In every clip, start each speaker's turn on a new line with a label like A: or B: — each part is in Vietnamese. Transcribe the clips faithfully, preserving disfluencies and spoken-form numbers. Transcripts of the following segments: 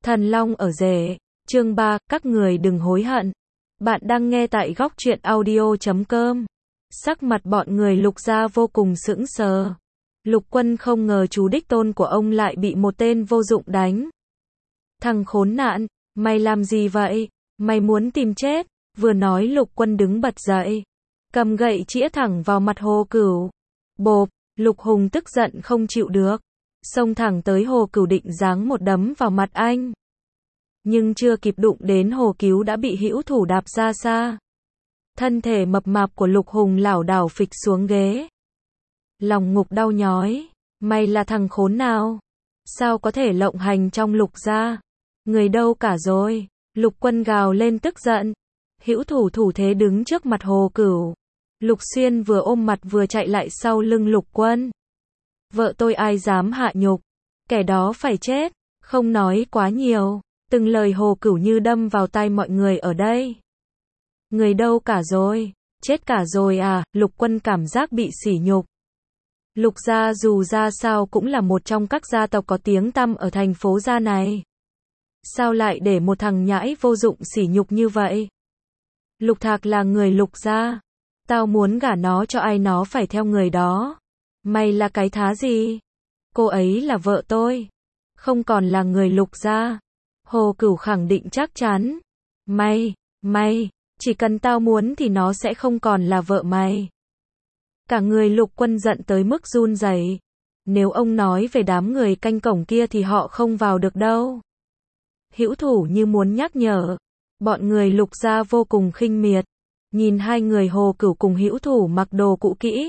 A: Thần Long ở rể, chương ba, các người đừng hối hận. Bạn đang nghe tại góc truyện audio chấm com. Sắc mặt bọn người Lục gia vô cùng sững sờ. Lục Quân không ngờ chú đích tôn của ông lại bị một tên vô dụng đánh. Thằng khốn nạn, mày làm gì vậy? Mày muốn tìm chết? Vừa nói Lục Quân đứng bật dậy, cầm gậy chĩa thẳng vào mặt Hồ Cửu. Bộp, Lục Hùng tức giận không chịu được, xông thẳng tới Hồ Cửu định giáng một đấm vào mặt anh. Nhưng chưa kịp đụng đến Hồ Cứu đã bị hữu thủ đạp ra xa. Thân thể mập mạp của Lục Hùng lảo đảo phịch xuống ghế. Lòng ngục đau nhói, mày là thằng khốn nào? Sao có thể lộng hành trong Lục gia? Người đâu cả rồi? Lục Quân gào lên tức giận. Hữu thủ thủ thế đứng trước mặt Hồ Cửu. Lục Xuyên vừa ôm mặt vừa chạy lại sau lưng Lục Quân. Vợ tôi ai dám hạ nhục, kẻ đó phải chết. Không nói quá nhiều, từng lời Hồ Cửu như đâm vào tai mọi người ở đây. Người đâu cả rồi? Chết cả rồi à? Lục Quân cảm giác bị sỉ nhục. Lục gia dù ra sao cũng là một trong các gia tộc có tiếng tăm ở thành phố gia này. Sao lại để một thằng nhãi vô dụng sỉ nhục như vậy? Lục Thạc là người Lục gia. Tao muốn gả nó cho ai nó phải theo người đó. Mày là cái thá gì? Cô ấy là vợ tôi, không còn là người Lục gia. Hồ Cửu khẳng định chắc chắn. Mày, mày, chỉ cần tao muốn thì nó sẽ không còn là vợ mày. Cả người Lục Quân giận tới mức run rẩy. Nếu ông nói về đám người canh cổng kia thì họ không vào được đâu. Hữu thủ như muốn nhắc nhở. Bọn người Lục gia vô cùng khinh miệt. Nhìn hai người Hồ Cửu cùng Hữu thủ mặc đồ cũ kỹ,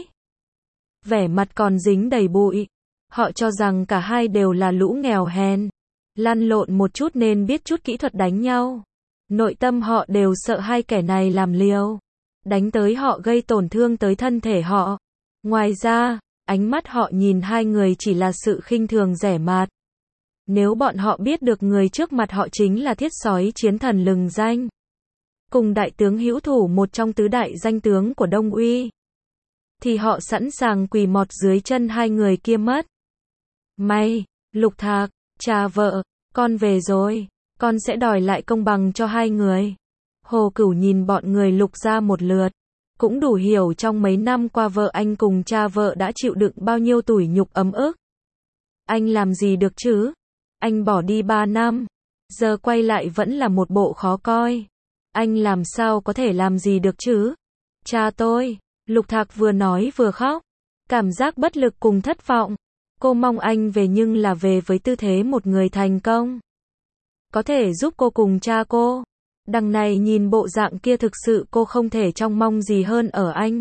A: vẻ mặt còn dính đầy bụi. Họ cho rằng cả hai đều là lũ nghèo hèn, lăn lộn một chút nên biết chút kỹ thuật đánh nhau. Nội tâm họ đều sợ hai kẻ này làm liều, đánh tới họ gây tổn thương tới thân thể họ. Ngoài ra, ánh mắt họ nhìn hai người chỉ là sự khinh thường rẻ mạt. Nếu bọn họ biết được người trước mặt họ chính là thiết sói chiến thần lừng danh, cùng đại tướng Hữu thủ một trong tứ đại danh tướng của Đông Uy, thì họ sẵn sàng quỳ mọt dưới chân hai người kia mất. Mày, Lục Thạc, cha vợ, con về rồi, con sẽ đòi lại công bằng cho hai người. Hồ Cửu nhìn bọn người Lục gia một lượt, cũng đủ hiểu trong mấy năm qua vợ anh cùng cha vợ đã chịu đựng bao nhiêu tủi nhục ấm ức. Anh làm gì được chứ? Anh bỏ đi ba năm, giờ quay lại vẫn là một bộ khó coi. Anh làm sao có thể làm gì được chứ? Cha tôi, Lục Thạc vừa nói vừa khóc, cảm giác bất lực cùng thất vọng. Cô mong anh về nhưng là về với tư thế một người thành công, có thể giúp cô cùng cha cô. Đằng này nhìn bộ dạng kia thực sự cô không thể trông mong gì hơn ở anh.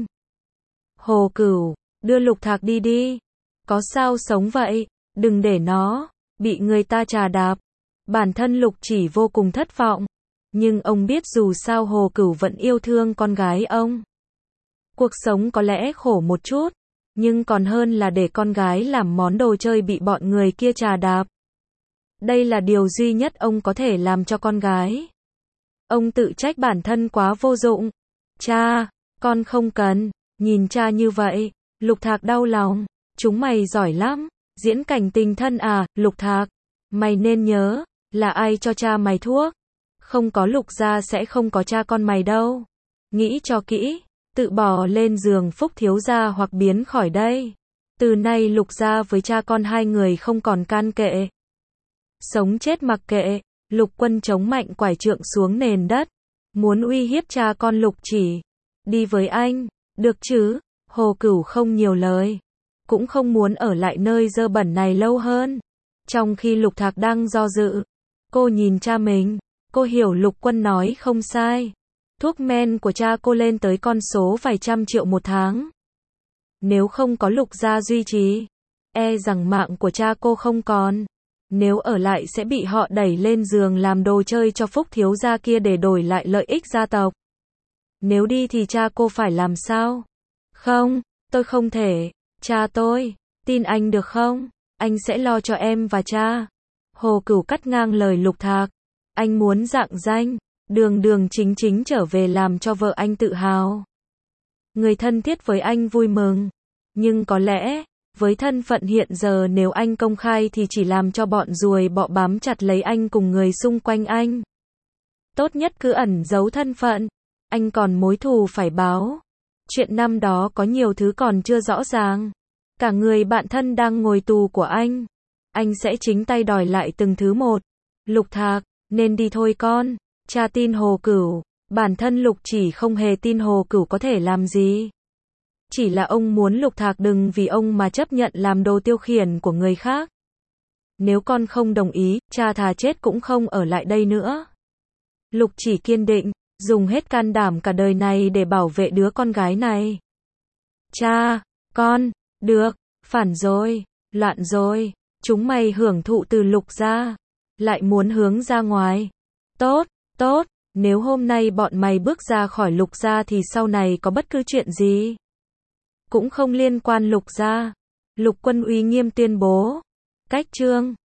A: Hồ Cửu, đưa Lục Thạc đi đi. Có sao sống vậy, đừng để nó bị người ta trà đạp. Bản thân Lục Chỉ vô cùng thất vọng, nhưng ông biết dù sao Hồ Cửu vẫn yêu thương con gái ông. Cuộc sống có lẽ khổ một chút, nhưng còn hơn là để con gái làm món đồ chơi bị bọn người kia trà đạp. Đây là điều duy nhất ông có thể làm cho con gái. Ông tự trách bản thân quá vô dụng. Cha, con không cần. Nhìn cha như vậy, Lục Thạc đau lòng. Chúng mày giỏi lắm, diễn cảnh tình thân à? Lục Thạc, mày nên nhớ, là ai cho cha mày thuốc? Không có Lục gia sẽ không có cha con mày đâu. Nghĩ cho kỹ, tự bỏ lên giường Phúc thiếu gia hoặc biến khỏi đây. Từ nay Lục gia với cha con hai người không còn can kệ. Sống chết mặc kệ. Lục Quân chống mạnh quải trượng xuống nền đất, muốn uy hiếp cha con Lục Chỉ. Đi với anh, được chứ? Hồ Cửu không nhiều lời, cũng không muốn ở lại nơi dơ bẩn này lâu hơn. Trong khi Lục Thạc đang do dự, cô nhìn cha mình, cô hiểu Lục Quân nói không sai. Thuốc men của cha cô lên tới con số vài trăm triệu một tháng. Nếu không có Lục gia duy trì, e rằng mạng của cha cô không còn. Nếu ở lại sẽ bị họ đẩy lên giường làm đồ chơi cho Phúc thiếu gia kia để đổi lại lợi ích gia tộc. Nếu đi thì cha cô phải làm sao? Không, tôi không thể. Cha tôi, tin anh được không? Anh sẽ lo cho em và cha. Hồ Cửu cắt ngang lời Lục Thạc. Anh muốn rạng danh, đường đường chính chính trở về làm cho vợ anh tự hào. Người thân thiết với anh vui mừng. Nhưng có lẽ, Với thân phận hiện giờ nếu anh công khai thì chỉ làm cho bọn ruồi bọ bám chặt lấy anh cùng người xung quanh anh. Tốt nhất cứ ẩn giấu thân phận. Anh còn mối thù phải báo. Chuyện năm đó có nhiều thứ còn chưa rõ ràng. Cả người bạn thân đang ngồi tù của anh. Anh sẽ chính tay đòi lại từng thứ một. Lục Thạc, nên đi thôi con. Cha tin Hồ Cửu. Bản thân Lục chỉ không hề tin Hồ Cửu có thể làm gì. Chỉ là ông muốn Lục Thạc đừng vì ông mà chấp nhận làm đồ tiêu khiển của người khác. Nếu con không đồng ý, cha thà chết cũng không ở lại đây nữa. Lục chỉ kiên định, dùng hết can đảm cả đời này để bảo vệ đứa con gái này. Cha, con, được, phản rồi, loạn rồi, chúng mày hưởng thụ từ Lục gia, lại muốn hướng ra ngoài. Tốt, tốt, nếu hôm nay bọn mày bước ra khỏi Lục gia thì sau này có bất cứ chuyện gì cũng không liên quan Lục gia. Lục Quân uy nghiêm tuyên bố. Cách chương